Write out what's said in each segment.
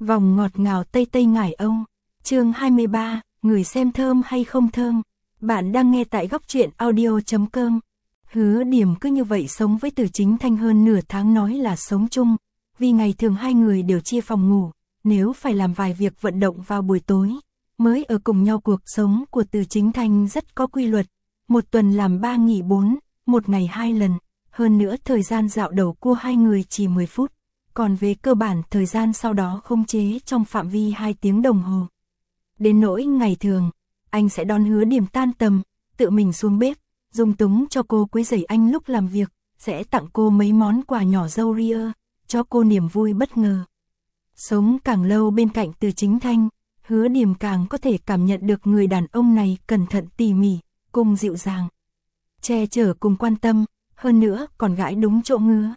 Vòng ngọt ngào Tây Tây Ngải Âu. Chương 23, người xem thơm hay không thơm. Bạn đang nghe tại góc truyện audio.com. Hứa Điểm cứ như vậy sống với Từ Chính Thanh hơn nửa tháng, nói là sống chung, vì ngày thường hai người đều chia phòng ngủ, nếu phải làm vài việc vận động vào buổi tối, mới ở cùng nhau. Cuộc sống của Từ Chính Thanh rất có quy luật, một tuần làm 3 nghỉ 4, một ngày 2 lần, hơn nữa thời gian dạo đầu cua hai người chỉ 10 phút, còn về cơ bản thời gian sau đó khống chế trong phạm vi 2 tiếng đồng hồ. Đến nỗi ngày thường, anh sẽ đón Hứa Điểm tan tầm, tự mình xuống bếp, dung túng cho cô quấy rầy anh lúc làm việc, sẽ tặng cô mấy món quà nhỏ dâu ria, cho cô niềm vui bất ngờ. Sống càng lâu bên cạnh Từ Chính Thanh, Hứa Điểm càng có thể cảm nhận được người đàn ông này cẩn thận tỉ mỉ, cùng dịu dàng, che chở cùng quan tâm, hơn nữa còn gãi đúng chỗ ngứa.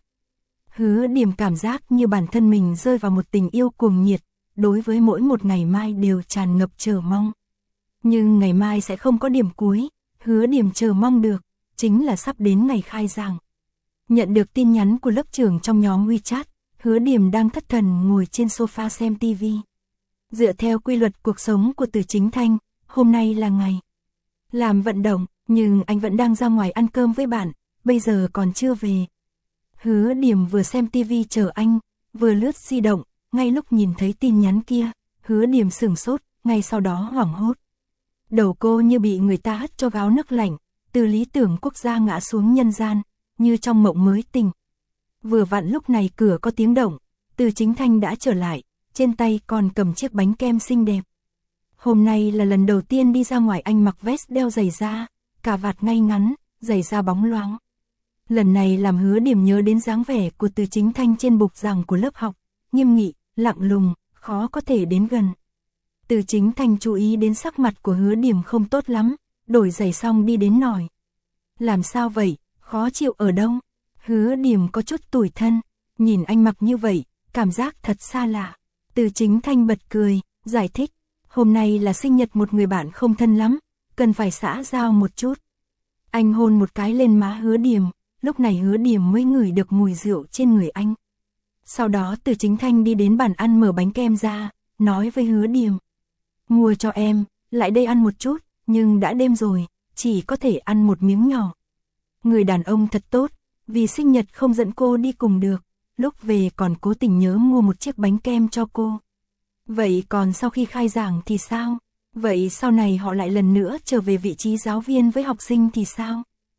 Hứa Điểm cảm giác như bản thân mình rơi vào một tình yêu cuồng nhiệt, đối với mỗi một ngày mai đều tràn ngập chờ mong. Nhưng ngày mai sẽ không có điểm cuối, Hứa Điểm chờ mong được, chính là sắp đến ngày khai giảng. Nhận được tin nhắn của lớp trưởng trong nhóm WeChat, Hứa Điểm đang thất thần ngồi trên sofa xem TV. Dựa theo quy luật cuộc sống của Từ Chính Thanh, hôm nay là ngày làm vận động, nhưng anh vẫn đang ra ngoài ăn cơm với bạn, bây giờ còn chưa về. Hứa Điểm vừa xem TV chờ anh, vừa lướt di động, ngay lúc nhìn thấy tin nhắn kia, Hứa Điểm sửng sốt, ngay sau đó hoảng hốt. Đầu cô như bị người ta hất cho gáo nước lạnh, từ lý tưởng quốc gia ngã xuống nhân gian, như trong mộng mới tỉnh. Vừa vặn lúc này cửa có tiếng động, Từ Chính Thanh đã trở lại, trên tay còn cầm chiếc bánh kem xinh đẹp. Hôm nay là lần đầu tiên đi ra ngoài anh mặc vest đeo giày da, cà vạt ngay ngắn, giày da bóng loáng. Lần này làm Hứa Điểm nhớ đến dáng vẻ của Từ Chính Thanh trên bục giảng của lớp học, nghiêm nghị, lặng lùng, khó có thể đến gần. Từ Chính Thanh chú ý đến sắc mặt của Hứa Điểm không tốt lắm, đổi giày xong đi đến hỏi. Làm sao vậy, khó chịu ở đâu? Hứa Điểm có chút tủi thân, nhìn anh mặc như vậy, cảm giác thật xa lạ. Từ Chính Thanh bật cười, giải thích, hôm nay là sinh nhật một người bạn không thân lắm, cần phải xã giao một chút. Anh hôn một cái lên má Hứa Điểm, lúc này Hứa Điểm mới ngửi được mùi rượu trên người anh. Sau đó Từ Chính Thanh đi đến bàn ăn mở bánh kem ra, nói với Hứa Điểm. Mua cho em, lại đây ăn một chút, nhưng đã đêm rồi, chỉ có thể ăn một miếng nhỏ. Người đàn ông thật tốt, vì sinh nhật không dẫn cô đi cùng được, lúc về còn cố tình nhớ mua một chiếc bánh kem cho cô. Vậy còn sau khi khai giảng thì sao? Vậy sau này họ lại lần nữa trở về vị trí giáo viên với học sinh thì sao?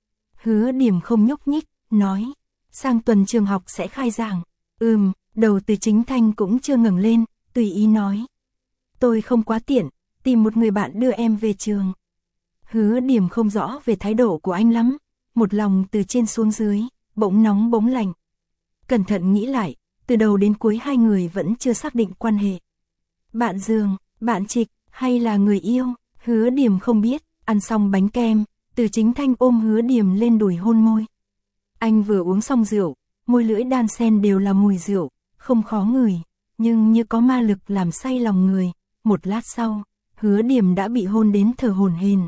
Hứa Điểm không nhúc nhích, nói, sang tuần trường học sẽ khai giảng. Đầu Từ Chính Thanh cũng chưa ngẩng lên, tùy ý nói. Tôi không quá tiện, tìm một người bạn đưa em về trường. Hứa Điểm không rõ về thái độ của anh lắm, một lòng từ trên xuống dưới, bỗng nóng bỗng lạnh. Cẩn thận nghĩ lại, từ đầu đến cuối hai người vẫn chưa xác định quan hệ. Bạn giường, bạn trịch, hay là người yêu, Hứa Điểm không biết. Ăn xong bánh kem, Từ Chính Thanh ôm Hứa Điểm lên đùi hôn môi. Anh vừa uống xong rượu, môi lưỡi đan xen đều là mùi rượu, không khó ngửi, nhưng như có ma lực làm say lòng người. Một lát sau, Hứa Điểm đã bị hôn đến thở hổn hển.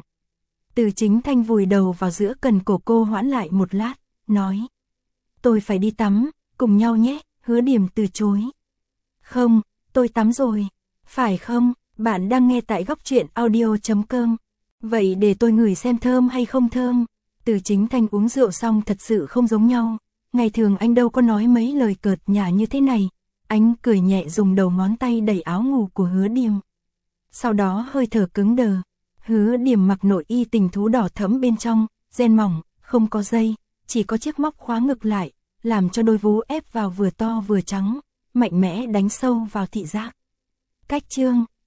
Từ Chính Thanh vùi đầu vào giữa cần cổ cô hoãn lại một lát, nói. Tôi phải đi tắm, cùng nhau nhé. Hứa Điểm từ chối. Không, tôi tắm rồi. Phải không? Bạn đang nghe tại góc truyện audio.com. Vậy để tôi ngửi xem thơm hay không thơm. Từ Chính Thanh uống rượu xong thật sự không giống nhau. Ngày thường anh đâu có nói mấy lời cợt nhả như thế này. Anh cười nhẹ dùng đầu ngón tay đẩy áo ngủ của Hứa Điểm. Sau đó hơi thở cứng đờ. Hứa Điểm mặc nội y tình thú đỏ thẫm bên trong, ren mỏng, không có dây, chỉ có chiếc móc khóa ngực lại, làm cho đôi vú ép vào vừa to vừa trắng, mạnh mẽ đánh sâu vào thị giác. Cách chương